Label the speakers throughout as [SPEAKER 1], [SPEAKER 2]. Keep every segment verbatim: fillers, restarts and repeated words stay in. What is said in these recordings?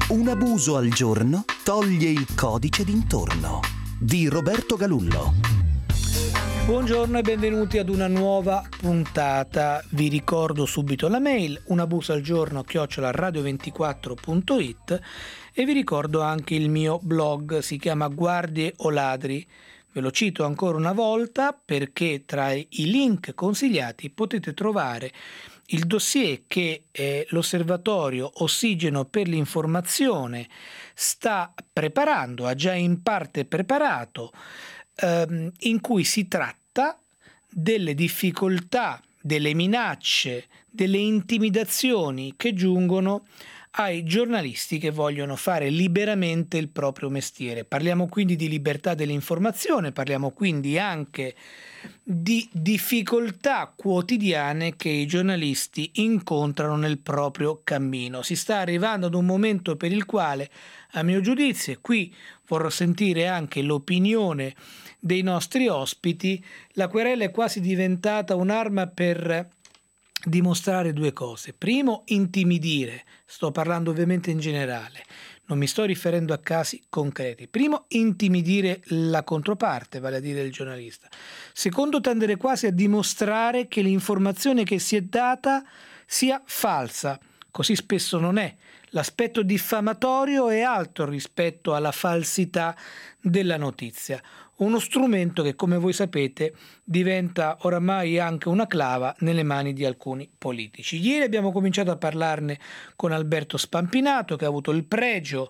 [SPEAKER 1] Un abuso al giorno toglie il codice d'intorno di Roberto Galullo.
[SPEAKER 2] Buongiorno e benvenuti ad una nuova puntata. Vi ricordo subito la mail un abuso al giorno chiocciola radio ventiquattro punto it e vi ricordo anche il mio blog, si chiama Guardie o Ladri. Ve lo cito ancora una volta perché tra i link consigliati potete trovare il dossier che eh, l'Osservatorio Ossigeno per l'Informazione sta preparando, ha già in parte preparato, ehm, in cui si tratta delle difficoltà, delle minacce, delle intimidazioni che giungono ai giornalisti che vogliono fare liberamente il proprio mestiere. Parliamo quindi di libertà dell'informazione, parliamo quindi anche di difficoltà quotidiane che i giornalisti incontrano nel proprio cammino. Si sta arrivando ad un momento per il quale, a mio giudizio, e qui vorrò sentire anche l'opinione dei nostri ospiti, la querela è quasi diventata un'arma per dimostrare due cose. Primo, intimidire. Sto parlando ovviamente in generale, non mi sto riferendo a casi concreti. Primo, intimidire la controparte, vale a dire il giornalista. Secondo, tendere quasi a dimostrare che l'informazione che si è data sia falsa. Così spesso non è. L'aspetto diffamatorio è alto rispetto alla falsità della notizia. Uno strumento che, come voi sapete, diventa oramai anche una clava nelle mani di alcuni politici. Ieri abbiamo cominciato a parlarne con Alberto Spampinato, che ha avuto il pregio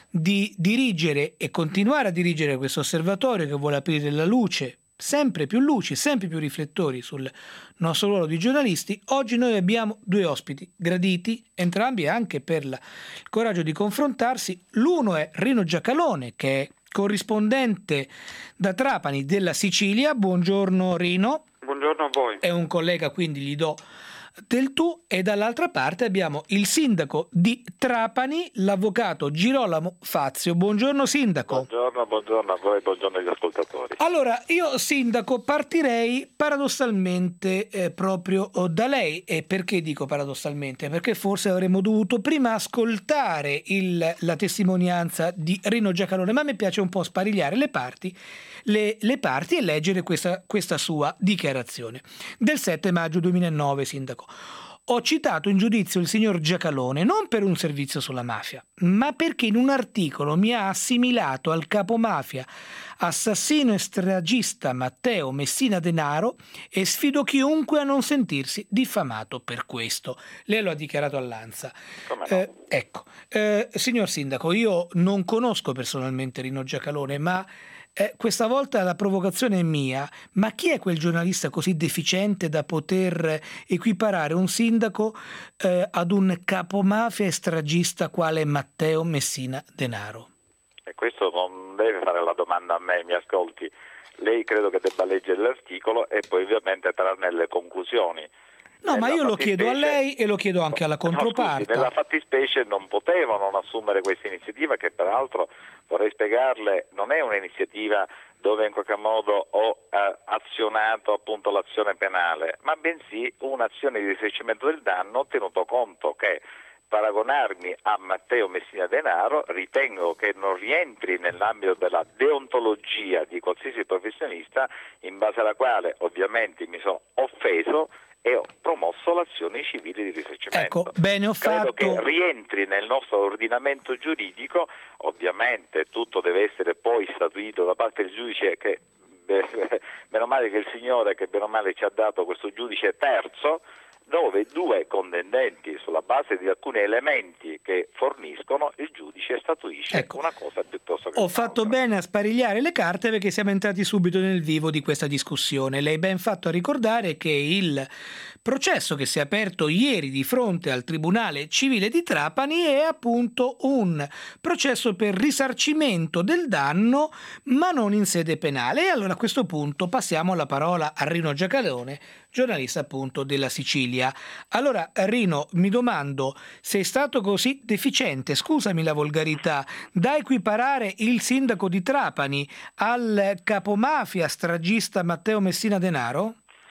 [SPEAKER 2] di dirigere e continuare a dirigere questo osservatorio che vuole aprire la luce, sempre più luci, sempre più riflettori sul nostro ruolo di giornalisti. Oggi noi abbiamo due ospiti graditi, entrambi anche per la, il coraggio di confrontarsi. L'uno è Rino Giacalone, che è corrispondente da Trapani della Sicilia. Buongiorno Rino.
[SPEAKER 3] Buongiorno a voi.
[SPEAKER 2] È un collega, quindi gli do del tu. E dall'altra parte abbiamo il sindaco di Trapani, l'avvocato Girolamo Fazio. Buongiorno sindaco.
[SPEAKER 3] Buongiorno, buongiorno a voi, buongiorno agli ascoltatori.
[SPEAKER 2] Allora, io sindaco partirei paradossalmente eh, proprio da lei. E perché dico paradossalmente? Perché forse avremmo dovuto prima ascoltare il, la testimonianza di Rino Giacalone, ma a me piace un po' sparigliare le parti, le, le parti e leggere questa, questa sua dichiarazione del sette maggio duemilanove, sindaco. Ho citato in giudizio il signor Giacalone non per un servizio sulla mafia, ma perché in un articolo mi ha assimilato al capomafia assassino e stragista Matteo Messina Denaro e sfido chiunque a non sentirsi diffamato per questo. Lei lo ha dichiarato all'Ansa.
[SPEAKER 3] Come no?
[SPEAKER 2] Eh, ecco, eh, signor sindaco, io non conosco personalmente Rino Giacalone, ma Eh, questa volta la provocazione è mia, ma chi è quel giornalista così deficiente da poter equiparare un sindaco eh, ad un capomafia e stragista quale Matteo Messina Denaro?
[SPEAKER 3] E questo non deve fare la domanda a me, mi ascolti. Lei credo che debba leggere l'articolo e poi ovviamente trarne le conclusioni.
[SPEAKER 2] No,
[SPEAKER 3] nella
[SPEAKER 2] ma io lo chiedo a lei e lo chiedo anche alla controparte.
[SPEAKER 3] No, scusi, nella fattispecie non potevano non assumere questa iniziativa, che peraltro, vorrei spiegarle, non è un'iniziativa dove in qualche modo ho eh, azionato appunto l'azione penale, ma bensì un'azione di risarcimento del danno, tenuto conto che paragonarmi a Matteo Messina Denaro ritengo che non rientri nell'ambito della deontologia di qualsiasi professionista, in base alla quale ovviamente mi sono offeso e ho promosso l'azione civile di risarcimento.
[SPEAKER 2] Ecco, bene, ho
[SPEAKER 3] Credo
[SPEAKER 2] fatto...
[SPEAKER 3] che rientri nel nostro ordinamento giuridico. Ovviamente tutto deve essere poi statuito da parte del giudice, che beh, meno male che il Signore che bene o male ci ha dato questo giudice terzo, dove due contendenti sulla base di alcuni elementi che forniscono il giudice statuisce
[SPEAKER 2] ecco,
[SPEAKER 3] una cosa piuttosto che
[SPEAKER 2] ho
[SPEAKER 3] un'altra.
[SPEAKER 2] fatto bene a sparigliare le carte perché siamo entrati subito nel vivo di questa discussione. Lei ben fatto a ricordare che il processo che si è aperto ieri di fronte al Tribunale Civile di Trapani è appunto un processo per risarcimento del danno, ma non in sede penale. E allora a questo punto passiamo la parola a Rino Giacalone, giornalista appunto della Sicilia. Allora Rino, mi domando, sei stato così deficiente, scusami la volgarità, da equiparare il sindaco di Trapani al capomafia stragista Matteo Messina Denaro?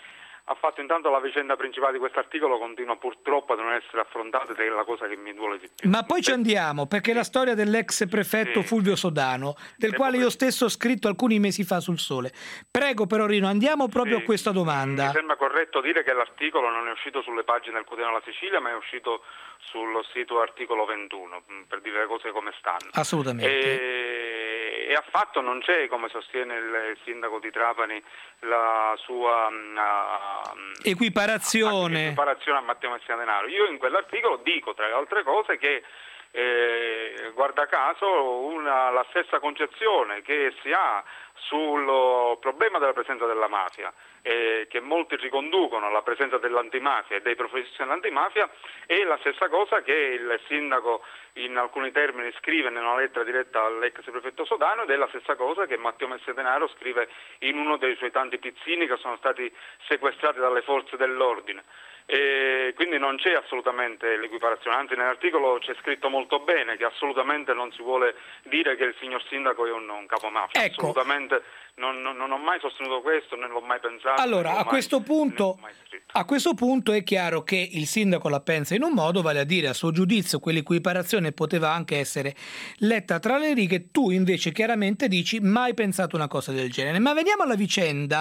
[SPEAKER 4] ha fatto intanto la vicenda principale di quest'articolo continua purtroppo a non essere affrontata ed è la cosa che mi duole di più.
[SPEAKER 2] Ma poi ci andiamo, perché la storia dell'ex prefetto
[SPEAKER 4] sì.
[SPEAKER 2] Fulvio Sodano, del
[SPEAKER 4] Se
[SPEAKER 2] quale
[SPEAKER 4] può-
[SPEAKER 2] io stesso ho scritto alcuni mesi fa sul Sole. Prego però Rino, andiamo proprio
[SPEAKER 4] Sì,
[SPEAKER 2] a questa domanda.
[SPEAKER 4] Mi sembra corretto dire che l'articolo non è uscito sulle pagine del Quotidiano della Sicilia, ma è uscito sullo sito Articolo ventuno, per dire le cose come stanno.
[SPEAKER 2] Assolutamente.
[SPEAKER 4] E, e affatto non c'è, come sostiene il sindaco di Trapani, la sua uh,
[SPEAKER 2] Equiparazione.
[SPEAKER 4] equiparazione a Matteo Messina Denaro. Io in quell'articolo dico, tra le altre cose, che eh, guarda caso una, la stessa concezione che si ha sul problema della presenza della mafia, eh, che molti riconducono alla presenza dell'antimafia e dei professionisti dell'antimafia, è la stessa cosa che il sindaco in alcuni termini scrive nella lettera diretta all'ex prefetto Sodano, ed è la stessa cosa che Matteo Messina Denaro scrive in uno dei suoi tanti pizzini che sono stati sequestrati dalle forze dell'ordine. E quindi non c'è assolutamente l'equiparazione, anzi nell'articolo c'è scritto molto bene che assolutamente non si vuole dire che il signor sindaco è un, un capomafia,
[SPEAKER 2] Ecco.
[SPEAKER 4] assolutamente non, non, non ho mai sostenuto questo, né l'ho mai pensato.
[SPEAKER 2] Allora,
[SPEAKER 4] né l'ho
[SPEAKER 2] a
[SPEAKER 4] mai-
[SPEAKER 2] questo
[SPEAKER 4] né
[SPEAKER 2] punto,
[SPEAKER 4] l'ho mai scritto.
[SPEAKER 2] a questo punto è chiaro che il sindaco la pensa in un modo, vale a dire a suo giudizio quell'equiparazione poteva anche essere letta tra le righe, tu invece chiaramente dici mai pensato una cosa del genere. Ma veniamo alla vicenda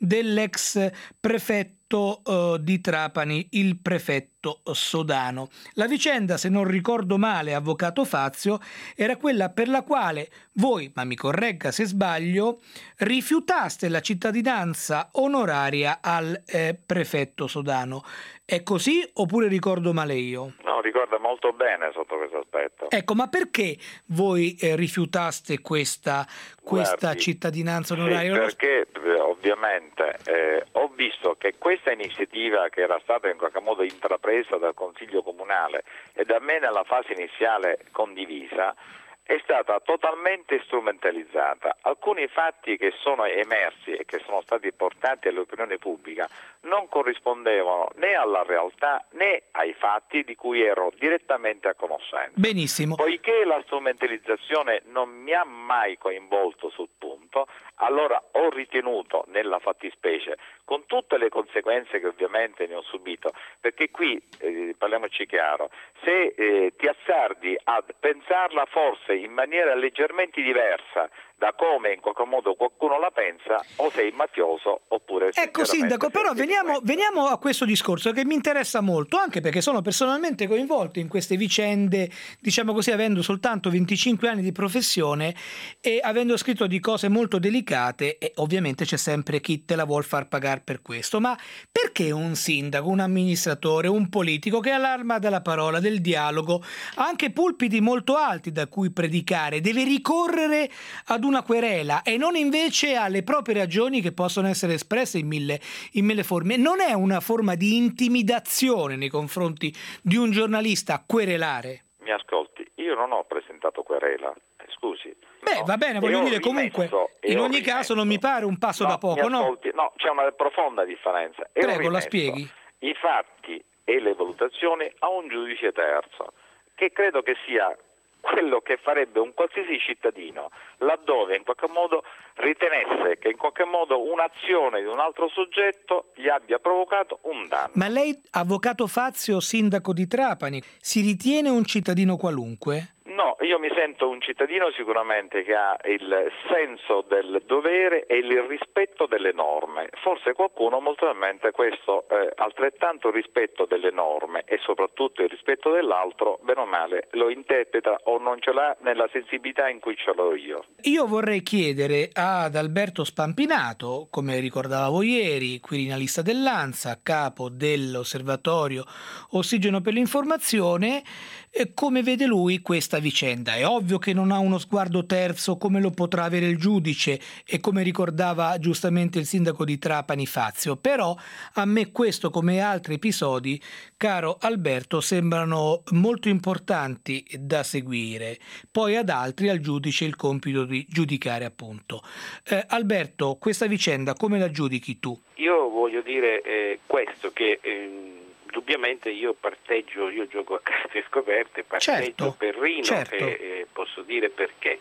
[SPEAKER 2] dell'ex prefetto uh, di Trapani, il prefetto Sodano. La vicenda, se non ricordo male, avvocato Fazio, era quella per la quale voi, ma mi corregga se sbaglio, rifiutaste la cittadinanza onoraria al eh, prefetto Sodano. È così oppure ricordo male io?
[SPEAKER 3] No, ricorda molto bene sotto questo aspetto.
[SPEAKER 2] Ecco, ma perché voi eh, rifiutaste questa, questa
[SPEAKER 3] Guardi,
[SPEAKER 2] cittadinanza
[SPEAKER 3] sì,
[SPEAKER 2] onoraria?
[SPEAKER 3] perché eh, ovviamente eh, ho visto che questa iniziativa che era stata in qualche modo intrapresa dal Consiglio Comunale e da me nella fase iniziale condivisa è stata totalmente strumentalizzata. Alcuni fatti che sono emersi e che sono stati portati all'opinione pubblica non corrispondevano né alla realtà né ai fatti di cui ero direttamente a conoscenza.
[SPEAKER 2] Benissimo.
[SPEAKER 3] Poiché la strumentalizzazione non mi ha mai coinvolto sul punto, allora ho ritenuto nella fattispecie, con tutte le conseguenze che ovviamente ne ho subito, perché qui, eh, parliamoci chiaro, se eh, ti azzardi a pensarla forse in maniera leggermente diversa da come in qualche modo qualcuno la pensa, o sei mafioso oppure sei
[SPEAKER 2] Ecco sindaco, però veniamo,
[SPEAKER 3] delinquente.
[SPEAKER 2] veniamo a questo discorso che mi interessa molto, anche perché sono personalmente coinvolto in queste vicende, diciamo così, avendo soltanto venticinque anni di professione e avendo scritto di cose molto delicate, e ovviamente c'è sempre chi te la vuol far pagare per questo. Ma perché un sindaco, un amministratore, un politico che ha l'arma della parola, del dialogo, ha anche pulpiti molto alti da cui predicare, deve ricorrere ad una querela e non invece alle proprie ragioni che possono essere espresse in mille, in mille forme? Non è una forma di intimidazione nei confronti di un giornalista querelare?
[SPEAKER 3] Mi ascolti, io non ho presentato querela, eh, scusi.
[SPEAKER 2] Beh,
[SPEAKER 3] no.
[SPEAKER 2] va bene, voglio
[SPEAKER 3] E ho
[SPEAKER 2] dire, comunque,
[SPEAKER 3] rimesso- e
[SPEAKER 2] in
[SPEAKER 3] ho
[SPEAKER 2] ogni caso non mi
[SPEAKER 3] rimesso-
[SPEAKER 2] pare un passo
[SPEAKER 3] No,
[SPEAKER 2] da poco,
[SPEAKER 3] mi
[SPEAKER 2] no?
[SPEAKER 3] ascolti, no, c'è una profonda differenza. E ho
[SPEAKER 2] Prego, la
[SPEAKER 3] rimesso
[SPEAKER 2] spieghi.
[SPEAKER 3] I fatti e le valutazioni a un giudice terzo, che credo che sia quello che farebbe un qualsiasi cittadino laddove in qualche modo ritenesse che in qualche modo un'azione di un altro soggetto gli abbia provocato un danno.
[SPEAKER 2] Ma lei, avvocato Fazio, sindaco di Trapani, si ritiene un cittadino qualunque?
[SPEAKER 3] No, io mi sento un cittadino sicuramente che ha il senso del dovere e il rispetto delle norme. Forse qualcuno molto probabilmente questo eh, altrettanto rispetto delle norme e soprattutto il rispetto dell'altro, bene o male, lo interpreta o non ce l'ha nella sensibilità in cui ce l'ho io.
[SPEAKER 2] Io vorrei chiedere ad Alberto Spampinato, come ricordavo ieri, quirinalista dell'ANSA, capo dell'Osservatorio Ossigeno per l'Informazione, eh, come vede lui questa vicenda. È ovvio che non ha uno sguardo terzo come lo potrà avere il giudice e come ricordava giustamente il sindaco di Trapani Fazio, però a me questo, come altri episodi, caro Alberto, sembrano molto importanti da seguire. Poi ad altri, al giudice, il compito di giudicare, appunto. Eh, Alberto, questa vicenda come la giudichi tu?
[SPEAKER 5] Io voglio dire eh, questo, che eh, indubbiamente io parteggio, io gioco a carte scoperte, parteggio
[SPEAKER 2] Certo,
[SPEAKER 5] per Rino
[SPEAKER 2] certo.
[SPEAKER 5] e eh, posso dire perché.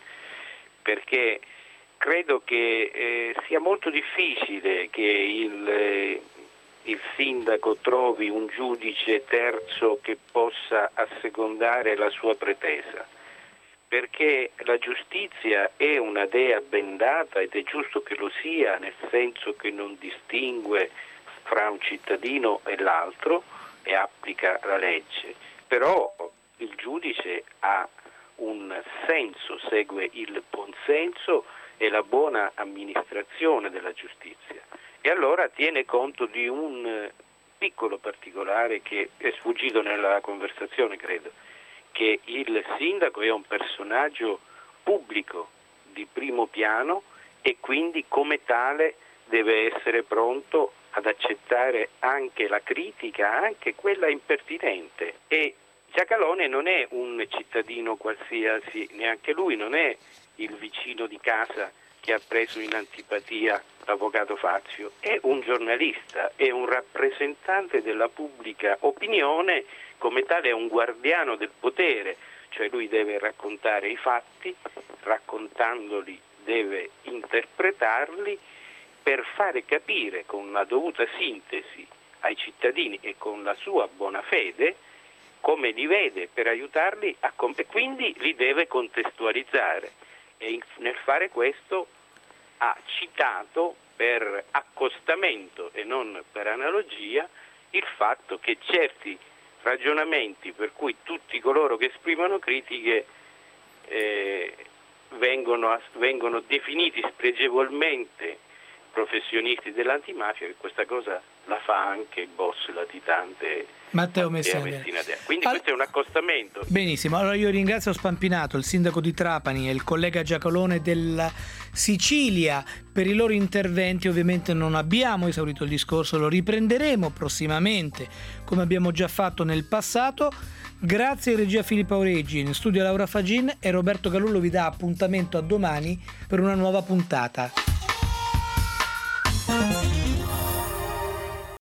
[SPEAKER 5] Perché credo che eh, sia molto difficile che il, eh, il sindaco trovi un giudice terzo che possa assecondare la sua pretesa, perché la giustizia è una dea bendata ed è giusto che lo sia, nel senso che non distingue fra un cittadino e l'altro e applica la legge, però il giudice ha un senso, segue il buonsenso e la buona amministrazione della giustizia, e allora tiene conto di un piccolo particolare che è sfuggito nella conversazione, credo, che il sindaco è un personaggio pubblico di primo piano e quindi come tale deve essere pronto ad accettare anche la critica, anche quella impertinente. E Giacalone non è un cittadino qualsiasi, neanche lui, non è il vicino di casa che ha preso in antipatia l'avvocato Fazio, è un giornalista, è un rappresentante della pubblica opinione, come tale è un guardiano del potere, cioè lui deve raccontare i fatti, raccontandoli deve interpretarli per fare capire con una dovuta sintesi ai cittadini e con la sua buona fede come li vede, per aiutarli a comp- e quindi li deve contestualizzare, e in, nel fare questo ha citato per accostamento e non per analogia il fatto che certi ragionamenti per cui tutti coloro che esprimono critiche eh, vengono, vengono definiti spregevolmente professionisti dell'antimafia, che questa cosa la fa anche il boss latitante
[SPEAKER 2] Matteo Messina.
[SPEAKER 5] Quindi
[SPEAKER 2] All...
[SPEAKER 5] questo è un accostamento.
[SPEAKER 2] Benissimo, allora io ringrazio Spampinato, il sindaco di Trapani e il collega Giacalone della Sicilia per i loro interventi. Ovviamente non abbiamo esaurito il discorso, lo riprenderemo prossimamente come abbiamo già fatto nel passato. Grazie a regia Filippo Aureggi, in studio Laura Fagin, e Roberto Galullo vi dà appuntamento a domani per una nuova puntata.